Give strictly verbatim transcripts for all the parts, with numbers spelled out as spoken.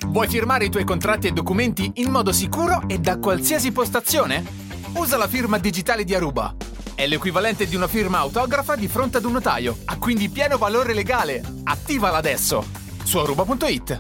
Vuoi firmare i tuoi contratti e documenti in modo sicuro e da qualsiasi postazione? Usa la firma digitale di Aruba. È l'equivalente di una firma autografa di fronte ad un notaio. Ha quindi pieno valore legale. Attivala adesso su aruba punto it.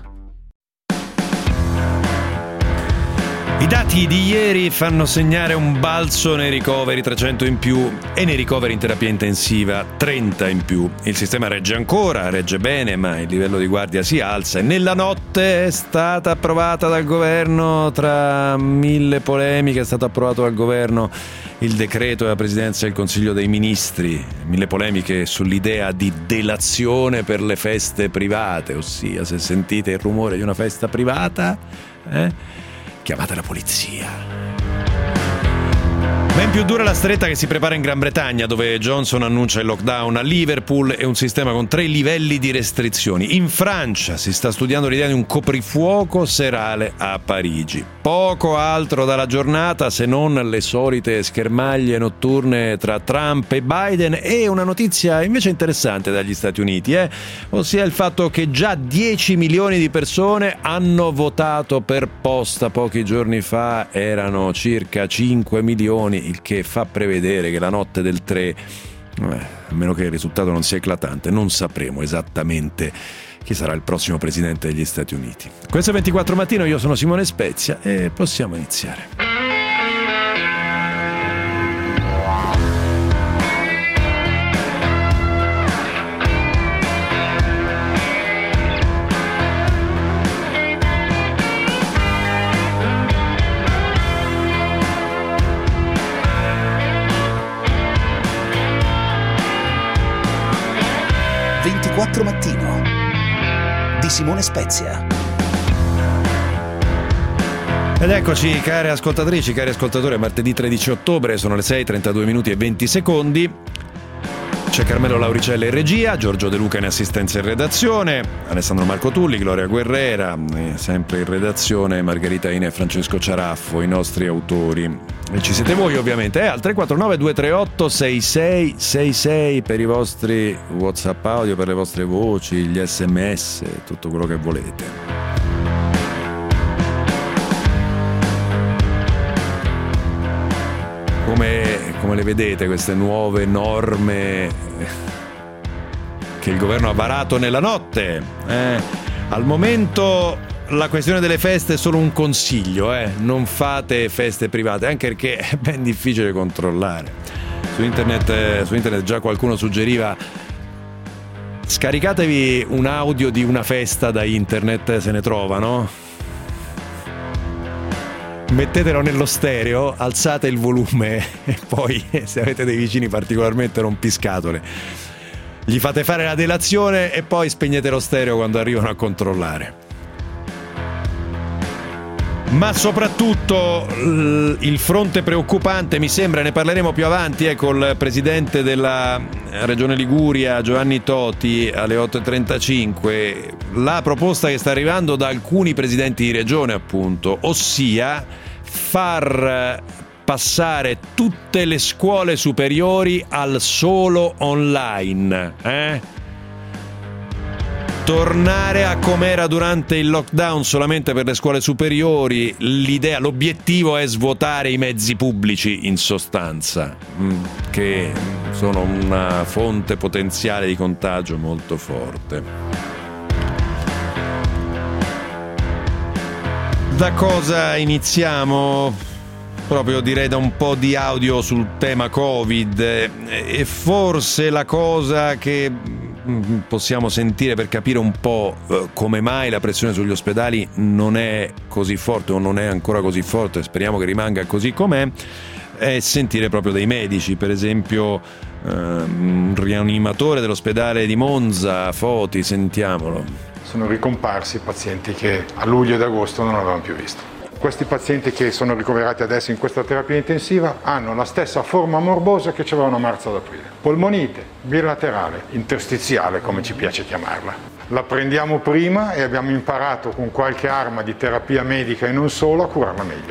I dati di ieri fanno segnare un balzo nei ricoveri, trecento in più, e nei ricoveri in terapia intensiva, trenta in più. Il sistema regge ancora, regge bene, ma il livello di guardia si alza e nella notte è stata approvata dal governo, tra mille polemiche, è stato approvato dal governo il decreto della Presidenza del Consiglio dei Ministri, mille polemiche sull'idea di delazione per le feste private, ossia se sentite il rumore di una festa privata, eh? chiamate la polizia. Ben più dura la stretta che si prepara in Gran Bretagna, dove Johnson annuncia il lockdown, a Liverpool e un sistema con tre livelli di restrizioni. In Francia si sta studiando l'idea di un coprifuoco serale a Parigi. Poco altro dalla giornata se non le solite schermaglie notturne tra Trump e Biden, e una notizia invece interessante dagli Stati Uniti, eh? ossia il fatto che già dieci milioni di persone hanno votato per posta. Pochi giorni fa erano circa cinque milioni, il che fa prevedere che la notte del tre, eh, a meno che il risultato non sia eclatante, non sapremo esattamente chi sarà il prossimo presidente degli Stati Uniti. Questo è ventiquattro Mattino, io sono Simone Spezia e possiamo iniziare. ventiquattro Mattino di Simone Spezia. Ed eccoci, care ascoltatrici, cari ascoltatori, martedì tredici ottobre, sono le sei e trentadue minuti e venti secondi. C'è Carmelo Lauricelli in regia, Giorgio De Luca in assistenza in redazione, Alessandro Marco Tulli, Gloria Guerrera, sempre in redazione, Margherita Ine e Francesco Ciaraffo, i nostri autori. E ci siete voi ovviamente, eh, al tre quattro nove due tre otto sei sei sei sei per i vostri WhatsApp audio, per le vostre voci, gli sms, tutto quello che volete. Come, come le vedete queste nuove norme che il governo ha varato nella notte? Eh, al momento la questione delle feste è solo un consiglio, eh? non fate feste private, anche perché è ben difficile controllare. Su internet, eh, su internet già qualcuno suggeriva: scaricatevi un audio di una festa da internet, se ne trovano, mettetelo nello stereo, alzate il volume e poi, se avete dei vicini particolarmente rompiscatole, gli fate fare la delazione e poi spegnete lo stereo quando arrivano a controllare. Ma soprattutto il fronte preoccupante, mi sembra, ne parleremo più avanti, eh, col presidente della Regione Liguria Giovanni Toti alle otto e trentacinque, la proposta che sta arrivando da alcuni presidenti di regione, appunto, ossia far passare tutte le scuole superiori al solo online, eh? Tornare a com'era durante il lockdown solamente per le scuole superiori. L'idea, l'obiettivo è svuotare i mezzi pubblici, in sostanza, che sono una fonte potenziale di contagio molto forte. Da cosa iniziamo? Proprio direi da un po' di audio sul tema Covid, e forse la cosa che possiamo sentire per capire un po' come mai la pressione sugli ospedali non è così forte, o non è ancora così forte, speriamo che rimanga così com'è, è sentire proprio dei medici. Per esempio un rianimatore dell'ospedale di Monza, Foti, sentiamolo. Sono ricomparsi pazienti che a luglio ed agosto non avevamo più visto. Questi pazienti che sono ricoverati adesso in questa terapia intensiva hanno la stessa forma morbosa che c'avevano a marzo ad aprile. Polmonite bilaterale, interstiziale come ci piace chiamarla. La prendiamo prima e abbiamo imparato con qualche arma di terapia medica e non solo a curarla meglio.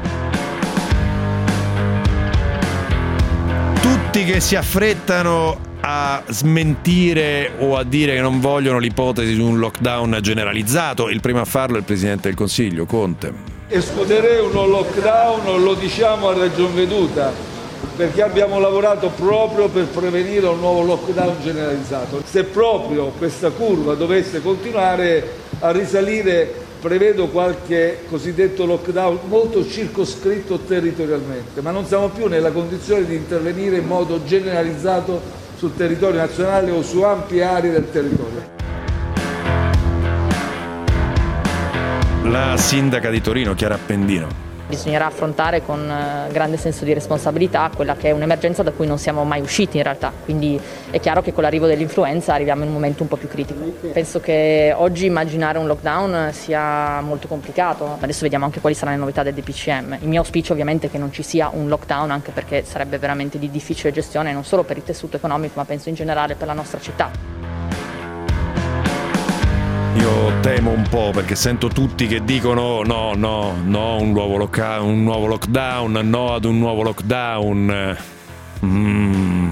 Tutti che si affrettano a smentire o a dire che non vogliono l'ipotesi di un lockdown generalizzato. Il primo a farlo è il Presidente del Consiglio, Conte. Escluderei uno lockdown, lo diciamo a ragion veduta, perché abbiamo lavorato proprio per prevenire un nuovo lockdown generalizzato. Se proprio questa curva dovesse continuare a risalire, prevedo qualche cosiddetto lockdown molto circoscritto territorialmente, ma non siamo più nella condizione di intervenire in modo generalizzato sul territorio nazionale o su ampie aree del territorio. La sindaca di Torino, Chiara Appendino. Bisognerà affrontare con grande senso di responsabilità quella che è un'emergenza da cui non siamo mai usciti in realtà, quindi è chiaro che con l'arrivo dell'influenza arriviamo in un momento un po' più critico. Penso che oggi immaginare un lockdown sia molto complicato, adesso vediamo anche quali saranno le novità del D P C M. Il mio auspicio ovviamente è che non ci sia un lockdown, anche perché sarebbe veramente di difficile gestione non solo per il tessuto economico ma penso in generale per la nostra città. Io temo un po' perché sento tutti che dicono no, no, no, un nuovo, loca- un nuovo lockdown, no ad un nuovo lockdown. Mm.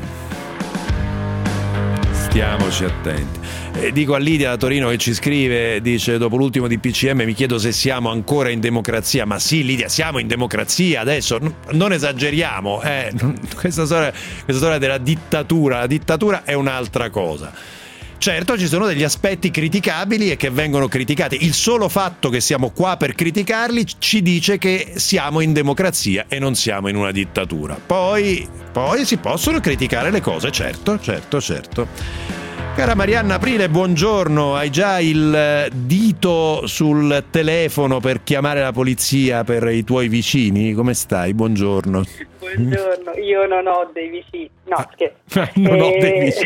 Stiamoci attenti. E dico a Lidia da Torino che ci scrive, dice: dopo l'ultimo D P C M mi chiedo se siamo ancora in democrazia. Ma sì, Lidia, siamo in democrazia adesso, non esageriamo, eh. questa, storia, questa storia della dittatura, la dittatura è un'altra cosa. Certo, ci sono degli aspetti criticabili e che vengono criticati. Il solo fatto che siamo qua per criticarli ci dice che siamo in democrazia e non siamo in una dittatura. Poi, poi si possono criticare le cose, certo, certo, certo. Cara Marianna Aprile, buongiorno. Hai già il dito sul telefono per chiamare la polizia per i tuoi vicini? Come stai? Buongiorno. Buongiorno, io non ho dei vicini. No, scherzo. non eh... ho dei vicini.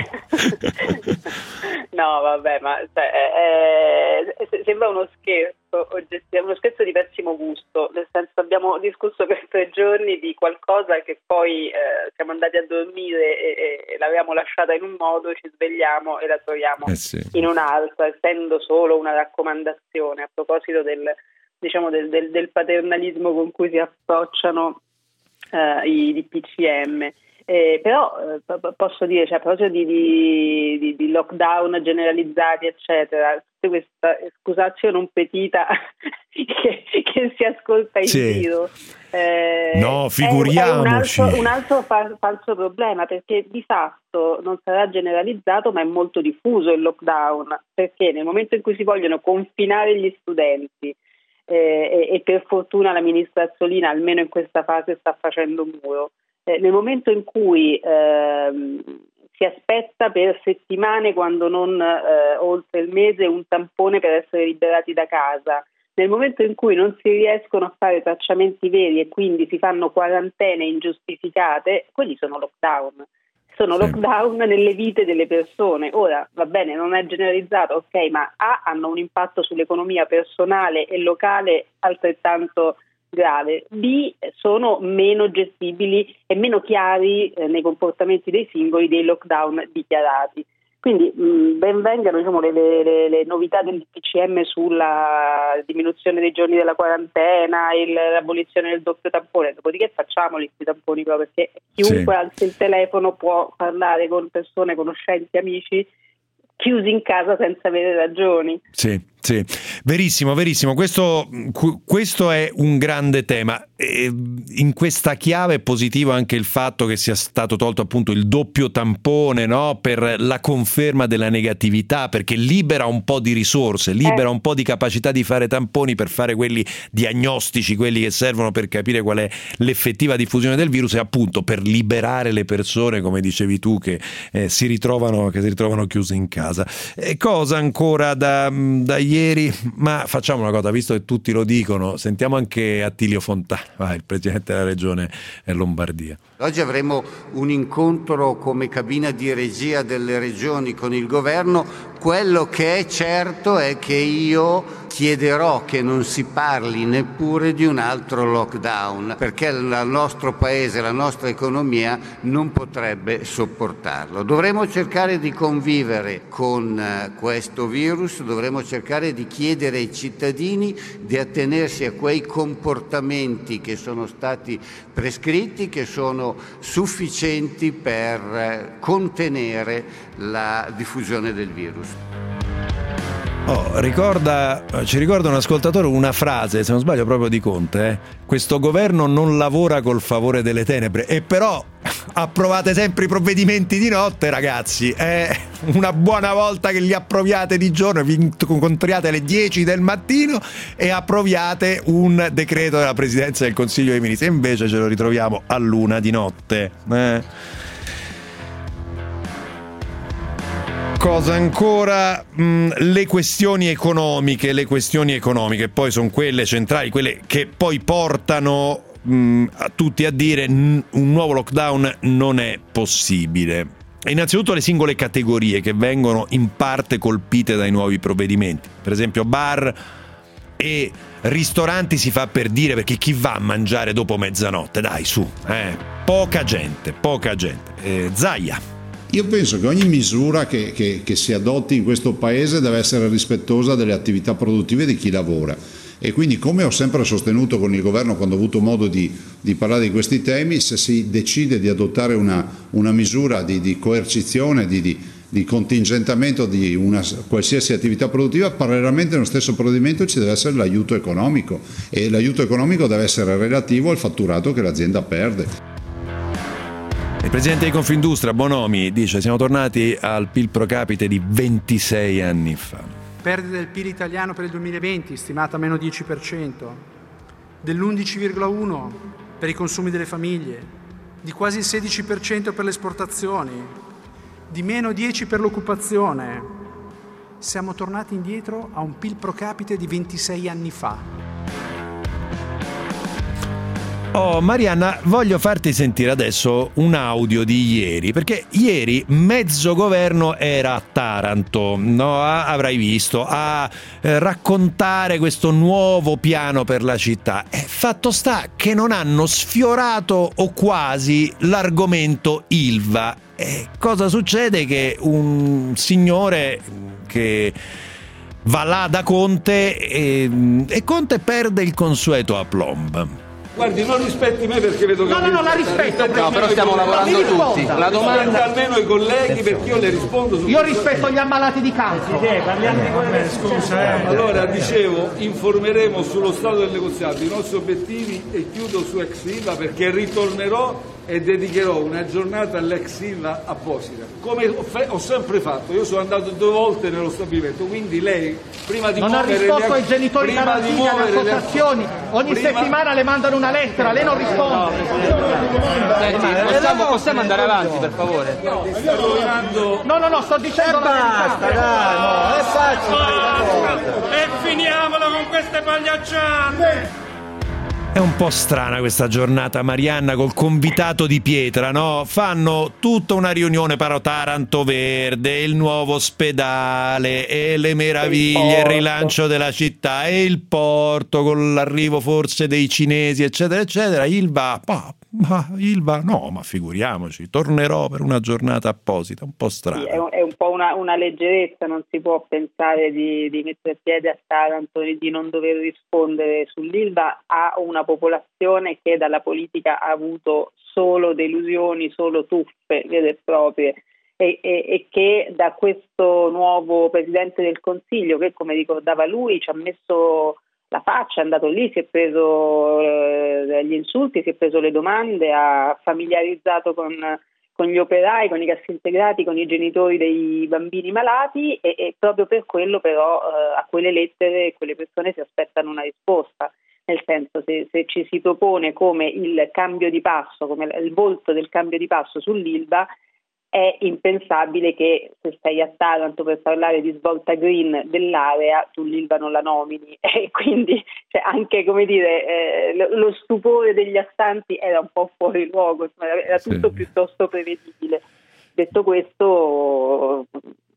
No, vabbè, ma cioè, eh, sembra uno scherzo, uno scherzo di pessimo gusto, nel senso abbiamo discusso per tre giorni di qualcosa che poi eh, siamo andati a dormire e, e l'avevamo lasciata in un modo, ci svegliamo e la troviamo eh sì. in un altro, essendo solo una raccomandazione a proposito del, diciamo, del, del, del paternalismo con cui si approcciano eh, i D P C M. Eh, però eh, posso dire, cioè, a proposito di, di, di lockdown generalizzati eccetera, questa scusatio non petita che, che si ascolta in sì. giro eh, no, figuriamoci. è, è un altro, un altro fa- falso problema, perché di fatto non sarà generalizzato ma è molto diffuso il lockdown, perché nel momento in cui si vogliono confinare gli studenti eh, e, e per fortuna la ministra Azzolina almeno in questa fase sta facendo un muro, nel momento in cui ehm, si aspetta per settimane, quando non eh, oltre il mese, un tampone per essere liberati da casa, nel momento in cui non si riescono a fare tracciamenti veri e quindi si fanno quarantene ingiustificate, quelli sono lockdown. Sono sì. lockdown nelle vite delle persone. Ora, va bene, non è generalizzato, ok, ma A, hanno un impatto sull'economia personale e locale altrettanto grave, B, sono meno gestibili e meno chiari eh, nei comportamenti dei singoli dei lockdown dichiarati. Quindi mh, ben vengano, diciamo, le, le, le novità del D P C M sulla diminuzione dei giorni della quarantena, il, l'abolizione del doppio tampone, dopodiché facciamoli questi tamponi, però, perché chiunque sì. alzi il telefono può parlare con persone, conoscenti, amici chiusi in casa senza avere ragioni. Sì, sì, verissimo, verissimo. Questo, questo è un grande tema. E in questa chiave è positivo anche il fatto che sia stato tolto appunto il doppio tampone, no? Per la conferma della negatività, perché libera un po' di risorse, libera eh. un po' di capacità di fare tamponi per fare quelli diagnostici, quelli che servono per capire qual è l'effettiva diffusione del virus e appunto per liberare le persone, come dicevi tu, che eh, si ritrovano che si ritrovano chiuse in casa. E cosa ancora da, da ieri? Ma facciamo una cosa, visto che tutti lo dicono, sentiamo anche Attilio Fontana. Vai, il presidente della regione Lombardia. Oggi avremo un incontro come cabina di regia delle regioni con il governo. Quello che è certo è che io chiederò che non si parli neppure di un altro lockdown, perché il nostro paese, la nostra economia non potrebbe sopportarlo. Dovremo cercare di convivere con questo virus, dovremo cercare di chiedere ai cittadini di attenersi a quei comportamenti che sono stati prescritti, che sono sufficienti per contenere la diffusione del virus. Oh, ricorda, ci ricorda un ascoltatore una frase, se non sbaglio proprio di Conte, eh? Questo governo non lavora col favore delle tenebre, e però approvate sempre i provvedimenti di notte, ragazzi. È una buona volta che li approviate di giorno, vi incontriate alle dieci del mattino e approviate un decreto della Presidenza del Consiglio dei Ministri, e invece ce lo ritroviamo a luna di notte. Eh. Cosa ancora? Mm, le questioni economiche, le questioni economiche poi sono quelle centrali, quelle che poi portano mm, a tutti a dire n- un nuovo lockdown non è possibile. E innanzitutto le singole categorie che vengono in parte colpite dai nuovi provvedimenti, per esempio bar e ristoranti si fa per dire, perché chi va a mangiare dopo mezzanotte? Dai, su, eh. poca gente, poca gente. Eh, Zaia. Io penso che ogni misura che, che, che si adotti in questo paese deve essere rispettosa delle attività produttive di chi lavora, e quindi, come ho sempre sostenuto con il governo quando ho avuto modo di, di parlare di questi temi, se si decide di adottare una, una misura di, di coercizione, di, di, di contingentamento di una qualsiasi attività produttiva, parallelamente nello stesso provvedimento ci deve essere l'aiuto economico, e l'aiuto economico deve essere relativo al fatturato che l'azienda perde. Il presidente di Confindustria, Bonomi, dice: siamo tornati al P I L pro capite di ventisei anni fa. Perdita del P I L italiano per il duemilaventi stimata a meno dieci per cento, dell'undici virgola uno per cento per i consumi delle famiglie, di quasi il sedici per cento per le esportazioni, di meno dieci per cento per l'occupazione. Siamo tornati indietro a un P I L pro capite di ventisei anni fa. Oh, Marianna, voglio farti sentire adesso un audio di ieri, perché ieri mezzo governo era a Taranto, no? Avrai visto, a eh, raccontare questo nuovo piano per la città. E fatto sta che non hanno sfiorato o quasi l'argomento Ilva. E cosa succede? Che un signore che va là da Conte e, e Conte perde il consueto aplomb. Guardi, non rispetti me perché vedo che... No, no, no, la rispetto. No, però stiamo lavorando tutti. La domanda almeno ai colleghi, perché io le rispondo su... Io rispetto gli ammalati di cancro. Sì, parliamo di quello. Scusa, eh. Allora, dicevo, informeremo sullo stato del negoziato, i nostri obiettivi, e chiudo su ex Ilva perché ritornerò e dedicherò una giornata all'ex Ilva apposita, come ho sempre fatto. Io sono andato due volte nello stabilimento, quindi lei prima di non muovere... ha risposto le... ai genitori tarantini, alle associazioni, le... ogni prima... settimana le mandano una lettera, lei non risponde. Senti, possiamo, possiamo andare avanti, per favore? No, no, no, sto dicendo... E basta, dai, no, è facile. E finiamola con queste pagliacciate! È un po' strana questa giornata, Marianna, col convitato di pietra, no? Fanno tutta una riunione, però Taranto Verde, il nuovo ospedale e le meraviglie, il, il rilancio della città e il porto con l'arrivo forse dei cinesi, eccetera, eccetera. Ilva, ma, ma Ilva, no, ma figuriamoci, tornerò per una giornata apposita, un po' strana. Sì, è, un, è un po' una, una leggerezza, non si può pensare di, di mettere piede a Taranto e di non dover rispondere sull'Ilva a una popolazione che dalla politica ha avuto solo delusioni, solo truffe vere e proprie, e, e, e che da questo nuovo Presidente del Consiglio, che come ricordava lui ci ha messo la faccia, è andato lì, si è preso eh, gli insulti, si è preso le domande, ha familiarizzato con, con gli operai, con i cassintegrati, con i genitori dei bambini malati, e, e proprio per quello però eh, a quelle lettere quelle persone si aspettano una risposta. Nel senso, se, se ci si propone come il cambio di passo, come il volto del cambio di passo sull'Ilva, è impensabile che se stai a Taranto per parlare di svolta green dell'area, tu l'Ilva non la nomini. E quindi cioè, anche come dire eh, lo, lo stupore degli astanti era un po' fuori luogo, era tutto sì. piuttosto prevedibile. Detto questo,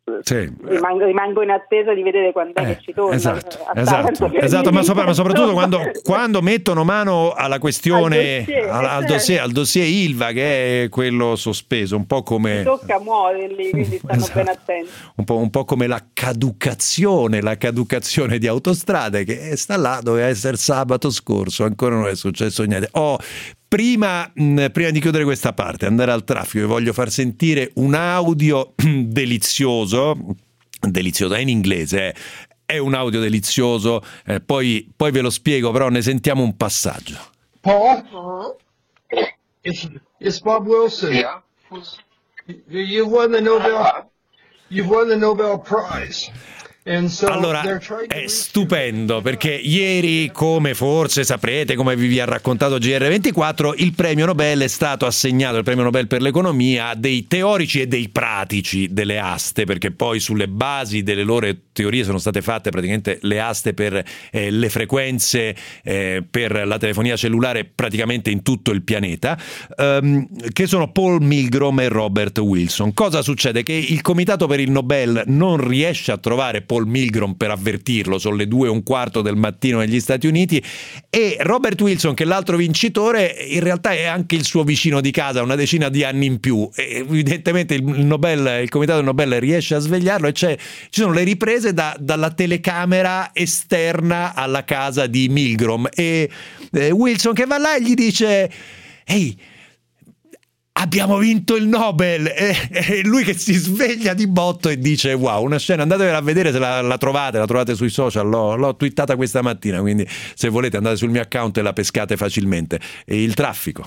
Sì. Rimango, rimango in attesa di vedere quando è Eh, che ci torna. esatto, a esatto, Taranto. esatto, ma, sopra- ma soprattutto quando, quando mettono mano alla questione, Al dossier, al, al certo. dossier, al dossier Ilva, che è quello sospeso, un po' come... Tocca muoverli, quindi stanno Esatto. ben attenti. Un po', un po' come la caducazione, la caducazione di Autostrade, che sta là, doveva essere sabato scorso, ancora non è successo niente. Oh, prima, mh, prima di chiudere questa parte, andare al traffico, vi voglio far sentire un audio delizioso, delizioso, è in inglese, eh. È un audio delizioso, eh, poi, poi ve lo spiego, però ne sentiamo un passaggio. Paul, it's, it's Bob Wilson. Yeah. You, you won the Nobel. You won the Nobel Prize. And so Allora, they're trying to è stupendo perché ieri, come forse saprete, come vi ha raccontato G R ventiquattro, il premio Nobel è stato assegnato, il premio Nobel per l'economia, a dei teorici e dei pratici delle aste, perché poi sulle basi delle loro teorie sono state fatte praticamente le aste per eh, le frequenze eh, per la telefonia cellulare praticamente in tutto il pianeta, ehm, che sono Paul Milgrom e Robert Wilson. Cosa succede? Che il comitato per il Nobel non riesce a trovare Paul Milgrom per avvertirlo, sono le due e un quarto del mattino negli Stati Uniti, e Robert Wilson, che è l'altro vincitore, in realtà è anche il suo vicino di casa, una decina di anni in più, e evidentemente il Nobel, il comitato del Nobel riesce a svegliarlo, e c'è, ci sono le riprese da, dalla telecamera esterna alla casa di Milgrom, e eh, Wilson che va là e gli dice: ehi, abbiamo vinto il Nobel, e, e lui che si sveglia di botto e dice: wow, una scena, andatevela a vedere se la, la trovate, la trovate sui social, l'ho, l'ho twittata questa mattina, quindi se volete andate sul mio account e la pescate facilmente. E il traffico.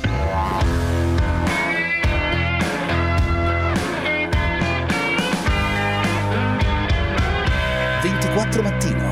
ventiquattro Mattino.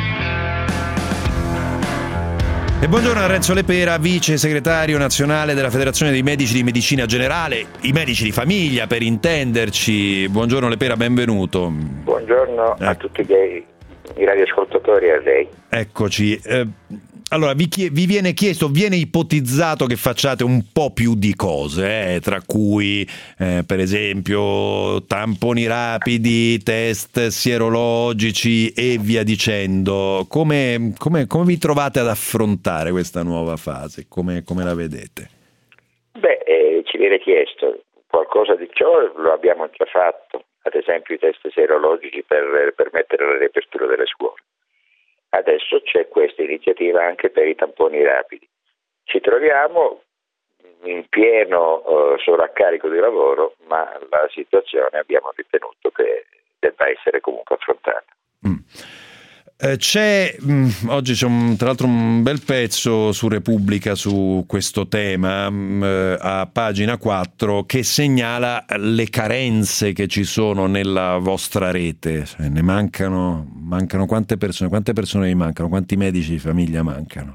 E buongiorno a Renzo Lepera, vice segretario nazionale della Federazione dei Medici di Medicina Generale, i medici di famiglia per intenderci. Buongiorno Lepera, benvenuto. Buongiorno eh. a tutti i, i radioascoltatori e a lei. Eccoci. Eh, allora, vi, chie- vi viene chiesto, viene ipotizzato che facciate un po' più di cose, eh, tra cui eh, per esempio tamponi rapidi, test sierologici e via dicendo. Come, come, come vi trovate ad affrontare questa nuova fase? Come, come la vedete? Beh, eh, ci viene chiesto qualcosa di ciò, lo abbiamo già fatto, ad esempio i test sierologici per permettere la riapertura delle scuole. Adesso c'è questa iniziativa anche per i tamponi rapidi. Ci troviamo in pieno uh, sovraccarico di lavoro, ma la situazione abbiamo ritenuto che debba essere comunque affrontata. Mm. Eh, c'è mh, oggi c'è un, tra l'altro un bel pezzo su Repubblica su questo tema, mh, a pagina quattro, che segnala le carenze che ci sono nella vostra rete. Cioè, ne mancano, mancano quante persone? Quante persone vi mancano? Quanti medici di famiglia mancano?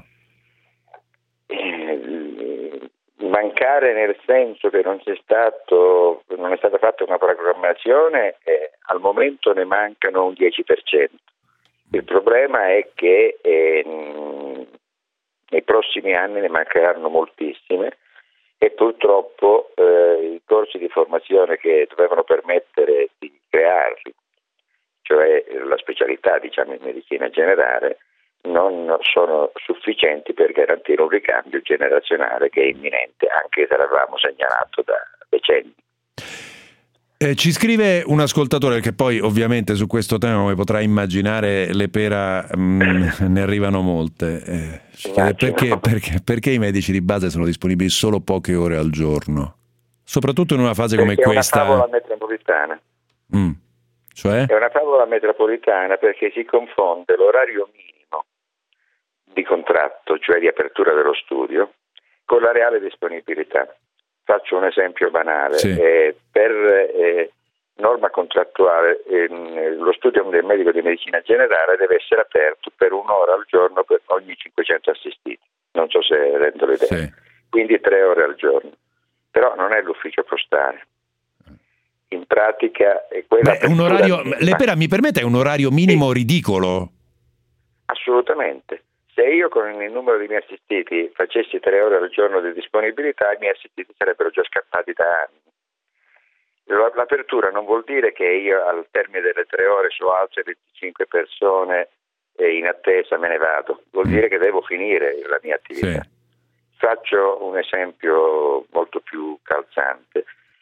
Eh, mancare nel senso che non c'è stato, non è stata fatta una programmazione, eh, al momento ne mancano un dieci per cento. Il problema è che eh, nei prossimi anni ne mancheranno moltissime e purtroppo eh, i corsi di formazione che dovevano permettere di crearli, cioè la specialità diciamo in medicina generale, non sono sufficienti per garantire un ricambio generazionale che è imminente, anche se l'avevamo segnalato da decenni. Eh, ci scrive un ascoltatore, che poi ovviamente su questo tema, come potrai immaginare, Lepera, mh, ne arrivano molte. Eh, ci chiede perché, perché, perché i medici di base sono disponibili solo poche ore al giorno, soprattutto in una fase come perché questa. È una favola metropolitana. Mm. Cioè? È una favola metropolitana perché si confonde l'orario minimo di contratto, cioè di apertura dello studio, con la reale disponibilità. Faccio un esempio banale. Sì. Eh, per eh, norma contrattuale eh, lo studio del medico di medicina generale deve essere aperto per un'ora al giorno per ogni cinquecento assistiti. Non so se rendo l'idea. Sì. Quindi tre ore al giorno. Però non è l'ufficio postale. In pratica è quella. Beh, un orario, Lepera, mi permette, è un orario minimo sì. ridicolo. Assolutamente. Se io con il numero di miei assistiti facessi tre ore al giorno di disponibilità, i miei assistiti sarebbero già scappati da anni. L'apertura non vuol dire che io al termine delle tre ore su altre venticinque persone e in attesa me ne vado, vuol dire che devo finire la mia attività. Sì. Faccio un esempio molto più calzante.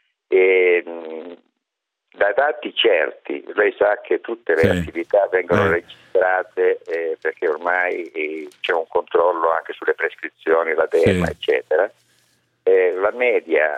E, mh, da dati certi, lei sa che tutte le sì. attività vengono eh. registrate eh, perché ormai eh, c'è un controllo anche sulle prescrizioni, la D E M A, sì. eccetera. Eh, la media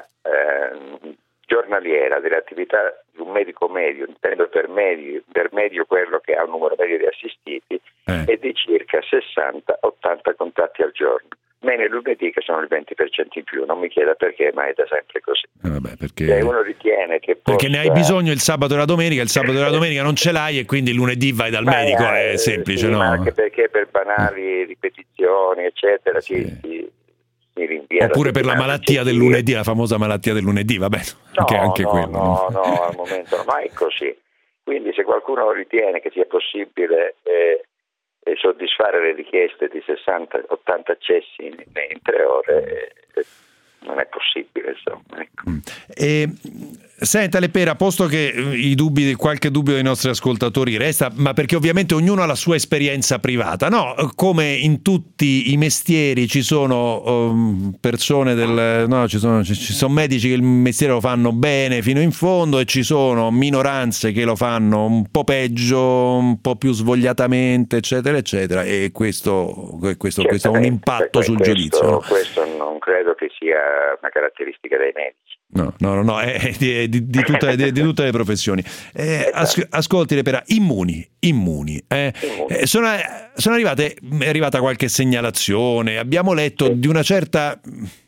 eh, giornaliera delle attività di un medico medio, intendo per medio, per medio quello che ha un numero medio di assistiti, eh. è di circa sessanta ottanta contatti al giorno. Meno il lunedì, che sono il venti per cento in più, non mi chieda perché, ma è da sempre così. Eh vabbè, perché... Se uno ritiene che possa... Perché ne hai bisogno il sabato e la domenica, il sabato e la domenica non ce l'hai e quindi il lunedì vai dal ma medico, è, è semplice, sì, no? Ma anche perché per banali ripetizioni, eccetera, sì. si, si, si rinvia. Oppure per la malattia del lunedì, la famosa malattia del lunedì, vabbè, no, anche, anche no, quello. No, no, no, al momento non è così. Quindi se qualcuno ritiene che sia possibile... Eh, e soddisfare le richieste di sessanta ottanta accessi in, in tre ore eh, non è possibile, insomma. Ecco. E, senta Lepera, posto che i dubbi, qualche dubbio dei nostri ascoltatori resta, ma perché ovviamente ognuno ha la sua esperienza privata, no? Come in tutti i mestieri ci sono um, persone del, no, ci sono, ci, ci sono medici che il mestiere lo fanno bene fino in fondo e ci sono minoranze che lo fanno un po' peggio, un po' più svogliatamente, eccetera, eccetera, e questo, questo, questo ha un impatto sul questo, giudizio. No? Questo non credo che sia una caratteristica dei medici. No, no, no, no, è di, di, di, tutte, di, di tutte le professioni. Eh, as, ascolti, Lepera, immuni, immuni. Eh, eh, sono, sono arrivate, è arrivata qualche segnalazione, abbiamo letto di una certa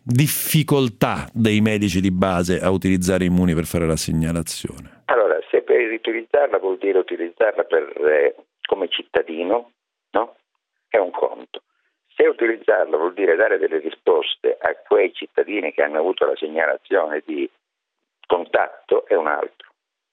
difficoltà dei medici di base a utilizzare immuni per fare la segnalazione. Allora, se per utilizzarla vuol dire utilizzarla per, eh, come cittadino, no? È un conto. Se utilizzarlo vuol dire dare delle risposte a quei cittadini che hanno avuto la segnalazione di contatto, è un altro.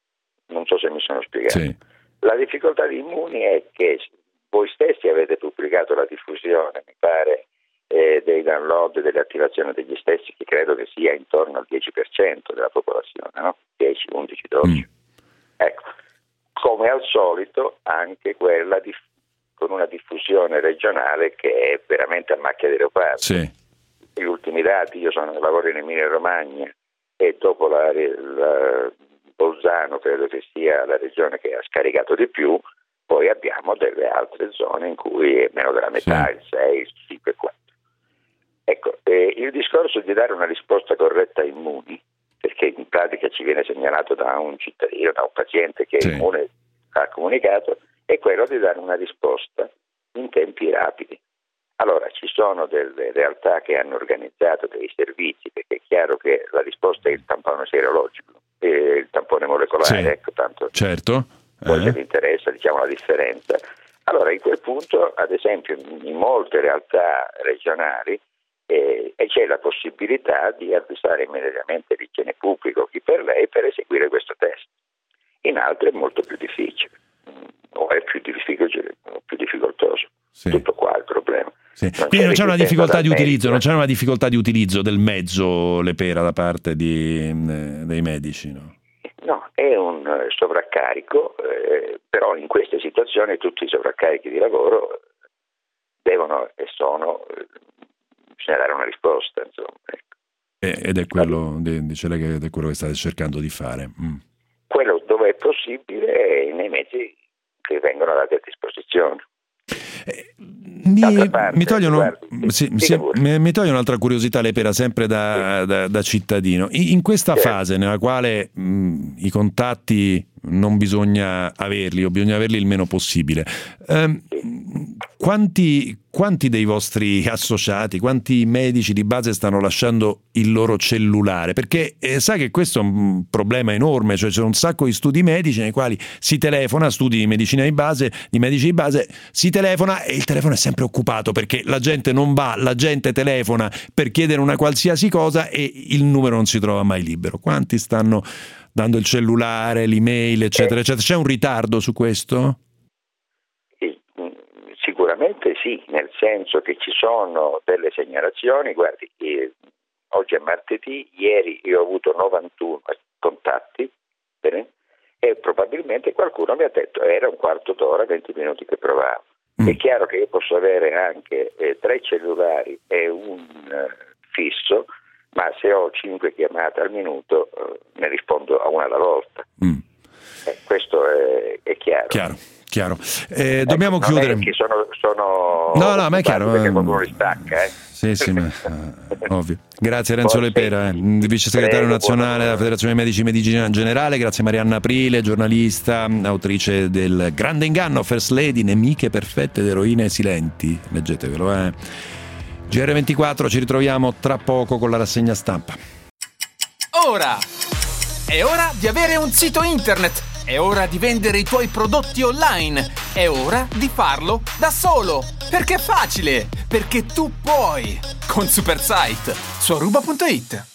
Non so se mi sono spiegato. Sì. La difficoltà di Immuni è che voi stessi avete pubblicato la diffusione, mi pare, eh, dei download e delle attivazioni degli stessi, che credo che sia intorno al dieci per cento della popolazione, no? dieci, undici, dodici. Mm. Ecco, come al solito anche quella di con una diffusione regionale che è veramente a macchia di leopardo. Sì. Gli ultimi dati, io sono lavoro in Emilia Romagna e dopo la, la Bolzano credo che sia la regione che ha scaricato di più, poi abbiamo delle altre zone in cui è meno della metà, sì. il sei, il cinque, il quattro. Ecco, eh, il discorso di dare una risposta corretta a Immuni, perché in pratica ci viene segnalato da un cittadino, da un paziente che sì. Immune ha comunicato, è quello di dare una risposta in tempi rapidi. Allora, ci sono delle realtà che hanno organizzato dei servizi, perché è chiaro che la risposta è il tampone serologico, eh, il tampone molecolare, sì. ecco, tanto certo. poi eh. se vi interessa, diciamo la differenza. Allora, in quel punto, ad esempio, in molte realtà regionali eh, c'è la possibilità di avvisare immediatamente l'igiene pubblica o chi per lei per eseguire questo test. In altre è molto più difficile. O è più difficile, più difficoltoso. Sì. Tutto qua il problema. Sì. Non Quindi non c'è una difficoltà di utilizzo, medico. non c'è una difficoltà di utilizzo del mezzo Lepera da parte di, eh, dei medici, no? No, è un sovraccarico, eh, però in queste situazioni tutti i sovraccarichi di lavoro devono e sono, eh, bisogna dare una risposta, insomma. Ecco. Eh, ed è quello, dice lei che è quello che state cercando di fare. Mm. Quello dove è possibile nei mezzi che vengono dati a disposizione. Eh, mi, parte, mi, togliono, guardi, sì, sì, mi, mi toglie un'altra curiosità Lepera, sempre da, sì. da, da cittadino. In, in questa sì. fase nella quale mh, i contatti non bisogna averli o bisogna averli il meno possibile, ehm, sì. quanti, quanti dei vostri associati, quanti medici di base stanno lasciando il loro cellulare? Perché eh, sa che questo è un problema enorme, cioè c'è un sacco di studi medici nei quali si telefona, studi di medicina di base, di medici di base, si telefona e il telefono è sempre occupato perché la gente non va, la gente telefona per chiedere una qualsiasi cosa e il numero non si trova mai libero. Quanti stanno dando il cellulare, l'email, eccetera, eccetera? C'è un ritardo su questo? Sicuramente sì, nel senso che ci sono delle segnalazioni. Guardi, eh, oggi è martedì, ieri io ho avuto novantuno, contatti, bene? E probabilmente qualcuno mi ha detto era un quarto d'ora, venti minuti che provavo. Mm. È chiaro che io posso avere anche eh, tre cellulari e un eh, fisso, ma se ho cinque chiamate al minuto eh, ne rispondo a una alla volta. Mm. Eh, questo è, è chiaro. Chiaro. Chiaro. Eh, dobbiamo ecco, chiudere. Che sono, sono no, no, ma è chiaro. Perché qualcuno li stacca, eh. Sì, sì, ma, ovvio. Grazie Renzo Lepera, eh, vice segretario Prego, nazionale della Federazione dei Medici Medicina Generale. Grazie Marianna Aprile, giornalista, autrice del Grande Inganno, First Lady, nemiche perfette ed eroine silenti. Leggetevelo, eh. G R ventiquattro, ci ritroviamo tra poco con la rassegna stampa. Ora! È ora di avere un sito internet! È ora di vendere i tuoi prodotti online. È ora di farlo da solo. Perché è facile. Perché tu puoi. Con Supersite. Su aruba punto it.